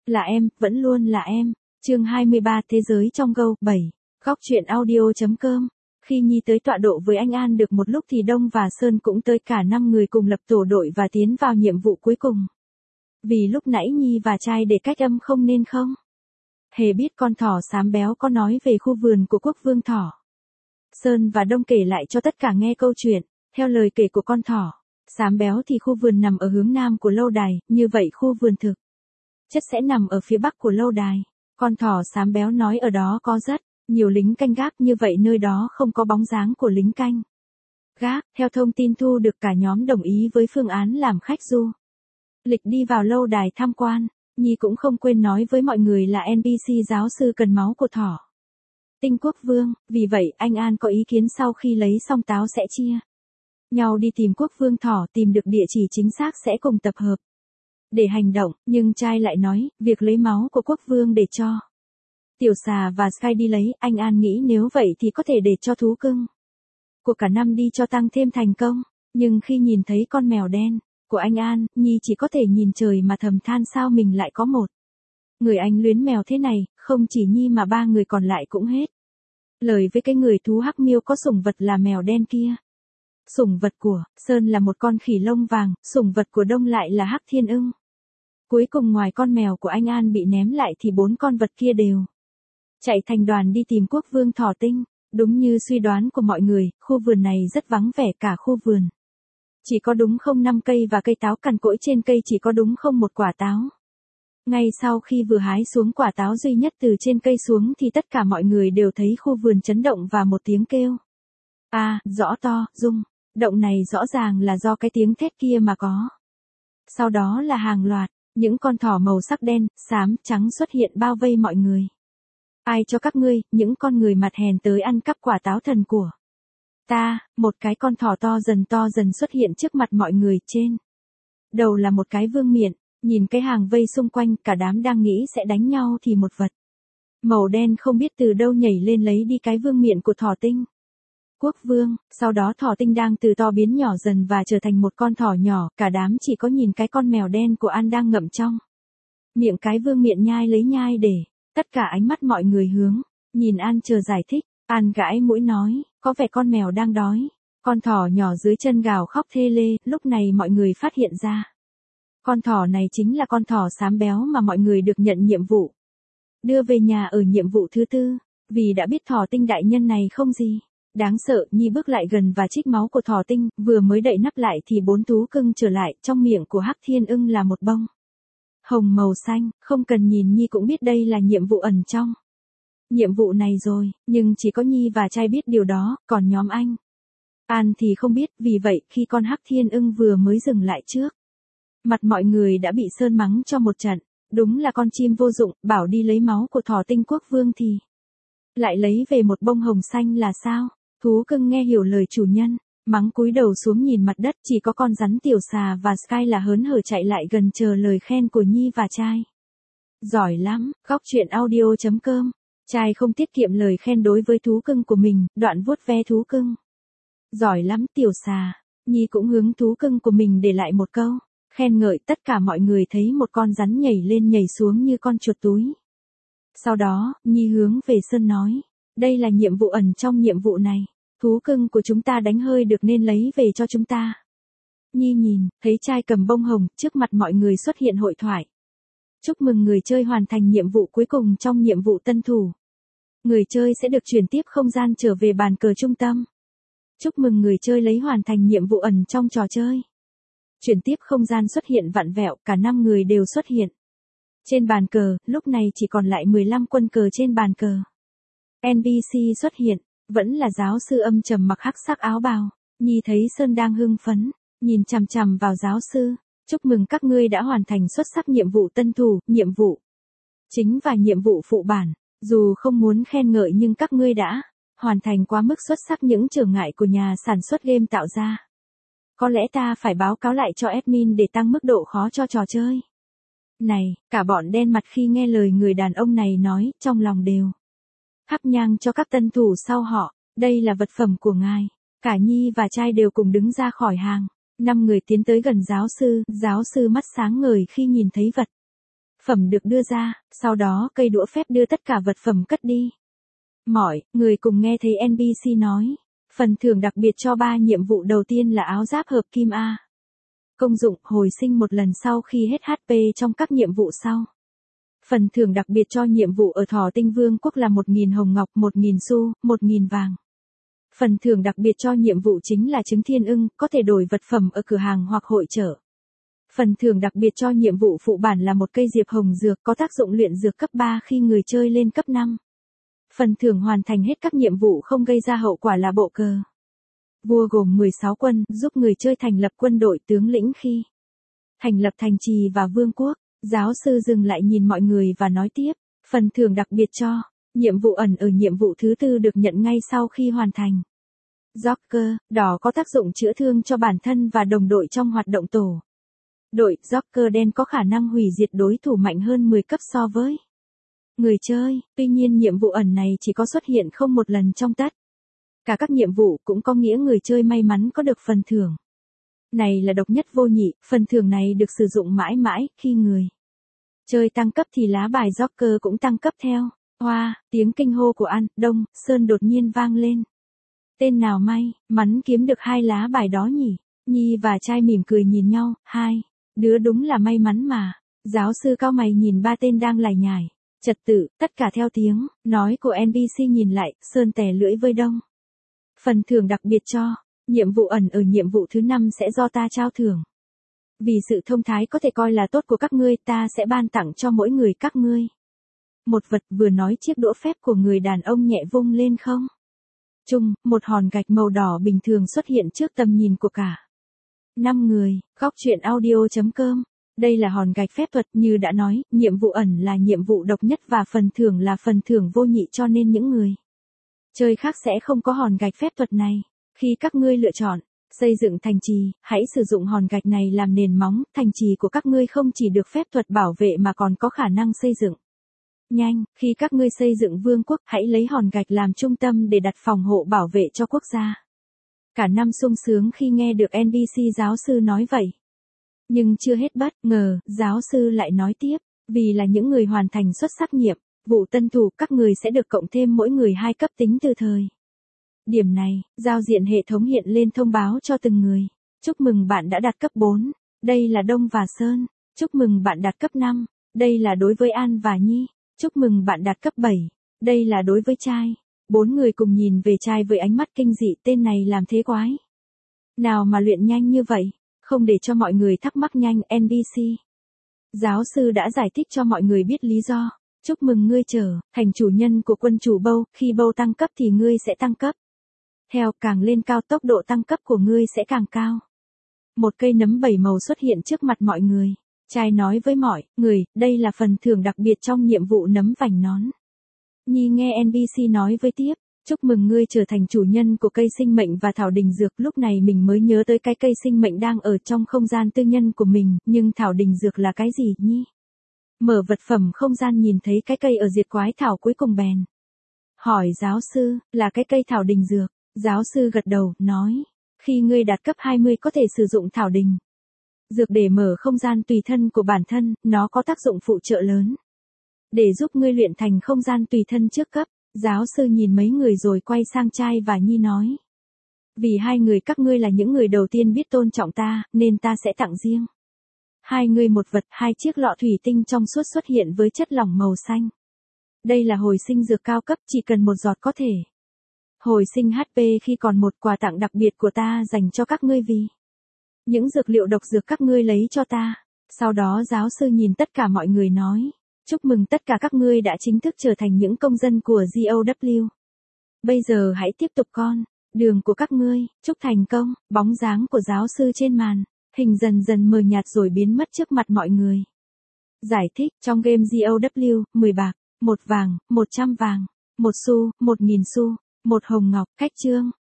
Là em, vẫn luôn là em. Chương 23 Thế giới trong Go 7. Góc truyện audio.com. Khi Nhi tới tọa độ với anh An được một lúc thì Đông và Sơn cũng tới, cả 5 người cùng lập tổ đội và tiến vào nhiệm vụ cuối cùng. Vì lúc nãy Nhi và trai để cách âm không nên không hề biết con thỏ xám béo có nói về khu vườn của quốc vương thỏ. Sơn và Đông kể lại cho tất cả nghe câu chuyện. Theo lời kể của con thỏ xám béo thì khu vườn nằm ở hướng nam của lâu đài, như vậy khu vườn thực chất sẽ nằm ở phía bắc của lâu đài. Con thỏ xám béo nói ở đó có rất nhiều lính canh gác, như vậy nơi đó không có bóng dáng của lính canh gác. Theo thông tin thu được, cả nhóm đồng ý với phương án làm khách du lịch đi vào lâu đài tham quan. Nhi cũng không quên nói với mọi người là NPC giáo sư cần máu của thỏ tinh quốc vương, vì vậy anh An có ý kiến sau khi lấy xong táo sẽ chia nhau đi tìm quốc vương thỏ, tìm được địa chỉ chính xác sẽ cùng tập hợp để hành động. Nhưng trai lại nói, việc lấy máu của quốc vương để cho Tiểu Xà và Sky đi lấy, anh An nghĩ nếu vậy thì có thể để cho thú cưng của cả năm đi cho tăng thêm thành công. Nhưng khi nhìn thấy con mèo đen của anh An, Nhi chỉ có thể nhìn trời mà thầm than sao mình lại có một người anh luyến mèo thế này. Không chỉ Nhi mà 3 người còn lại cũng hết lời với cái người thú hắc miêu có sủng vật là mèo đen kia. Sủng vật của Sơn là một con khỉ lông vàng, sủng vật của Đông lại là hắc thiên ưng. Cuối cùng ngoài con mèo của anh An bị ném lại thì 4 con vật kia đều chạy thành đoàn đi tìm quốc vương thỏ tinh. Đúng như suy đoán của mọi người, khu vườn này rất vắng vẻ, cả khu vườn chỉ có đúng không 5 cây và cây táo cằn cỗi trên cây chỉ có đúng không một quả táo. Ngay sau khi vừa hái xuống quả táo duy nhất từ trên cây xuống thì tất cả mọi người đều thấy khu vườn chấn động và một tiếng kêu rõ to, rung động này rõ ràng là do cái tiếng thét kia mà có. Sau đó là hàng loạt những con thỏ màu sắc đen, xám, trắng xuất hiện bao vây mọi người. Ai cho các ngươi, những con người mặt hèn, tới ăn cắp quả táo thần của ta? Một cái con thỏ to dần xuất hiện trước mặt mọi người, trên đầu là một cái vương miện. Nhìn cái hàng vây xung quanh, cả đám đang nghĩ sẽ đánh nhau thì một vật màu đen không biết từ đâu nhảy lên lấy đi cái vương miện của thỏ tinh quốc vương. Sau đó thỏ tinh đang từ to biến nhỏ dần và trở thành một con thỏ nhỏ, cả đám chỉ có nhìn cái con mèo đen của An đang ngậm trong miệng cái vương miện nhai để. Tất cả ánh mắt mọi người hướng nhìn An chờ giải thích. An gãi mũi nói, có vẻ con mèo đang đói. Con thỏ nhỏ dưới chân gào khóc thê lê. Lúc này mọi người phát hiện ra con thỏ này chính là con thỏ xám béo mà mọi người được nhận nhiệm vụ đưa về nhà ở nhiệm vụ thứ 4. Vì đã biết thỏ tinh đại nhân này không gì đáng sợ, Nhi bước lại gần và trích máu của thỏ tinh. Vừa mới đậy nắp lại thì 4 thú cưng trở lại. Trong miệng của hắc thiên ưng là một bông hồng màu xanh. Không cần nhìn Nhi cũng biết đây là nhiệm vụ ẩn trong nhiệm vụ này rồi. Nhưng chỉ có Nhi và trai biết điều đó, còn nhóm anh An thì không biết. Vì vậy khi con hắc thiên ưng vừa mới dừng lại trước mặt mọi người đã bị Sơn mắng cho một trận. Đúng là con chim vô dụng, bảo đi lấy máu của thỏ tinh quốc vương thì lại lấy về một bông hồng xanh là sao? Thú cưng nghe hiểu lời chủ nhân, mắng cúi đầu xuống nhìn mặt đất. Chỉ có con rắn Tiểu Xà và Sky là hớn hở chạy lại gần chờ lời khen của Nhi và trai. Giỏi lắm. Góc truyện audio.com. Trai không tiết kiệm lời khen đối với thú cưng của mình, đoạn vuốt ve thú cưng. Giỏi lắm Tiểu Xà. Nhi cũng hướng thú cưng của mình để lại một câu khen ngợi. Tất cả mọi người thấy một con rắn nhảy lên nhảy xuống như con chuột túi. Sau đó, Nhi hướng về Sơn nói, đây là nhiệm vụ ẩn trong nhiệm vụ này. Thú cưng của chúng ta đánh hơi được nên lấy về cho chúng ta. Nhi nhìn, thấy trai cầm bông hồng, trước mặt mọi người xuất hiện hội thoại. Chúc mừng người chơi hoàn thành nhiệm vụ cuối cùng trong nhiệm vụ tân thủ. Người chơi sẽ được chuyển tiếp không gian trở về bàn cờ trung tâm. Chúc mừng người chơi lấy hoàn thành nhiệm vụ ẩn trong trò chơi. Chuyển tiếp không gian xuất hiện vặn vẹo, cả 5 người đều xuất hiện trên bàn cờ. Lúc này chỉ còn lại 15 quân cờ trên bàn cờ. NPC xuất hiện, vẫn là giáo sư âm trầm mặc hắc sắc áo bào. Nhi thấy Sơn đang hưng phấn, nhìn chằm chằm vào giáo sư. Chúc mừng các ngươi đã hoàn thành xuất sắc nhiệm vụ tân thủ, nhiệm vụ chính và nhiệm vụ phụ bản. Dù không muốn khen ngợi nhưng các ngươi đã hoàn thành quá mức xuất sắc những trở ngại của nhà sản xuất game tạo ra. Có lẽ ta phải báo cáo lại cho admin để tăng mức độ khó cho trò chơi này. Cả bọn đen mặt khi nghe lời người đàn ông này nói, trong lòng đều thắp nhang cho các tân thủ sau họ. Đây là vật phẩm của ngài. Cả Nhi và trai đều cùng đứng ra khỏi hàng. 5 người tiến tới gần giáo sư mắt sáng ngời khi nhìn thấy vật phẩm được đưa ra, sau đó cây đũa phép đưa tất cả vật phẩm cất đi. Mọi người cùng nghe thấy NPC nói, phần thưởng đặc biệt cho 3 nhiệm vụ đầu tiên là áo giáp hợp kim A. Công dụng hồi sinh một lần sau khi hết HP trong các nhiệm vụ sau. Phần thưởng đặc biệt cho nhiệm vụ ở Thỏ Tinh Vương quốc là 1.000 hồng ngọc, 1.000 xu, 1.000 vàng. Phần thưởng đặc biệt cho nhiệm vụ chính là trứng thiên ưng, có thể đổi vật phẩm ở cửa hàng hoặc hội chợ. Phần thưởng đặc biệt cho nhiệm vụ phụ bản là một cây diệp hồng dược có tác dụng luyện dược cấp 3 khi người chơi lên cấp 5. Phần thưởng hoàn thành hết các nhiệm vụ không gây ra hậu quả là bộ cờ. Vua gồm 16 quân, giúp người chơi thành lập quân đội tướng lĩnh khi thành lập thành trì và vương quốc. Giáo sư dừng lại nhìn mọi người và nói tiếp, phần thưởng đặc biệt cho nhiệm vụ ẩn ở nhiệm vụ thứ 4 được nhận ngay sau khi hoàn thành. Joker, đỏ có tác dụng chữa thương cho bản thân và đồng đội trong hoạt động tổ. Đội Joker đen có khả năng hủy diệt đối thủ mạnh hơn 10 cấp so với người chơi, tuy nhiên nhiệm vụ ẩn này chỉ có xuất hiện không một lần trong tất cả các nhiệm vụ, cũng có nghĩa người chơi may mắn có được phần thưởng này là độc nhất vô nhị. Phần thưởng này được sử dụng mãi mãi, khi người chơi tăng cấp thì lá bài Joker cũng tăng cấp theo. Hoa, tiếng kinh hô của An, Đông, Sơn đột nhiên vang lên. Tên nào may mắn kiếm được 2 lá bài đó nhỉ? Nhi và trai mỉm cười nhìn nhau, 2 đứa đúng là may mắn mà. Giáo sư cao mày nhìn 3 tên đang lải nhải trật tự, tất cả theo tiếng nói của NPC nhìn lại, Sơn tè lưỡi với Đông. Phần thưởng đặc biệt cho nhiệm vụ ẩn ở nhiệm vụ thứ 5 sẽ do ta trao thưởng. Vì sự thông thái có thể coi là tốt của các ngươi, ta sẽ ban tặng cho mỗi người các ngươi một vật. Vừa nói chiếc đũa phép của người đàn ông nhẹ vung lên không trung, một hòn gạch màu đỏ bình thường xuất hiện trước tầm nhìn của cả 5 người. Góc truyện audio.com. Đây là hòn gạch phép thuật, như đã nói, nhiệm vụ ẩn là nhiệm vụ độc nhất và phần thưởng là phần thưởng vô nhị, cho nên những người chơi khác sẽ không có hòn gạch phép thuật này. Khi các ngươi lựa chọn xây dựng thành trì, hãy sử dụng hòn gạch này làm nền móng. Thành trì của các ngươi không chỉ được phép thuật bảo vệ mà còn có khả năng xây dựng nhanh. Khi các ngươi xây dựng vương quốc, hãy lấy hòn gạch làm trung tâm để đặt phòng hộ bảo vệ cho quốc gia. Cả năm sung sướng khi nghe được NPC giáo sư nói vậy. Nhưng chưa hết bất ngờ, giáo sư lại nói tiếp, vì là những người hoàn thành xuất sắc nhiệm vụ tân thủ, các người sẽ được cộng thêm mỗi người 2 cấp tính từ thời điểm này. Giao diện hệ thống hiện lên thông báo cho từng người. Chúc mừng bạn đã đạt cấp 4. Đây là Đông và Sơn. Chúc mừng bạn đạt cấp 5. Đây là đối với An và Nhi. Chúc mừng bạn đạt cấp 7. Đây là đối với trai. 4 người cùng nhìn về trai với ánh mắt kinh dị, tên này làm thế quái nào mà luyện nhanh như vậy. Không để cho mọi người thắc mắc, nhanh NPC giáo sư đã giải thích cho mọi người biết lý do. Chúc mừng ngươi trở thành chủ nhân của quân chủ Bâu, khi Bâu tăng cấp thì ngươi sẽ tăng cấp theo, càng lên cao tốc độ tăng cấp của ngươi sẽ càng cao. Một cây nấm 7 màu xuất hiện trước mặt mọi người. Trai nói với mọi người, đây là phần thưởng đặc biệt trong nhiệm vụ nấm vành nón. Nhi nghe NPC nói với tiếp, chúc mừng ngươi trở thành chủ nhân của cây sinh mệnh và thảo đình dược. Lúc này mình mới nhớ tới cái cây sinh mệnh đang ở trong không gian tư nhân của mình, nhưng thảo đình dược là cái gì Nhi? Mở vật phẩm không gian nhìn thấy cái cây ở diệt quái thảo cuối cùng bèn hỏi giáo sư, là cái cây thảo đình dược. Giáo sư gật đầu, nói, khi ngươi đạt cấp 20 có thể sử dụng thảo đình dược để mở không gian tùy thân của bản thân, nó có tác dụng phụ trợ lớn để giúp ngươi luyện thành không gian tùy thân trước cấp. Giáo sư nhìn mấy người rồi quay sang trai và Nhi nói, vì 2 người các ngươi là những người đầu tiên biết tôn trọng ta, nên ta sẽ tặng riêng 2 người một vật. 2 chiếc lọ thủy tinh trong suốt xuất hiện với chất lỏng màu xanh. Đây là hồi sinh dược cao cấp, chỉ cần một giọt có thể hồi sinh HP khi còn một. Quà tặng đặc biệt của ta dành cho các ngươi vì những dược liệu độc dược các ngươi lấy cho ta. Sau đó giáo sư nhìn tất cả mọi người nói, chúc mừng tất cả các ngươi đã chính thức trở thành những công dân của GOW. Bây giờ hãy tiếp tục con đường của các ngươi. Chúc thành công. Bóng dáng của giáo sư trên màn hình dần dần mờ nhạt rồi biến mất trước mặt mọi người. Giải thích, trong game GOW, 10 bạc, 1 vàng, 100 vàng, 1 xu, 1.000 xu, 1 hồng ngọc. Cách chương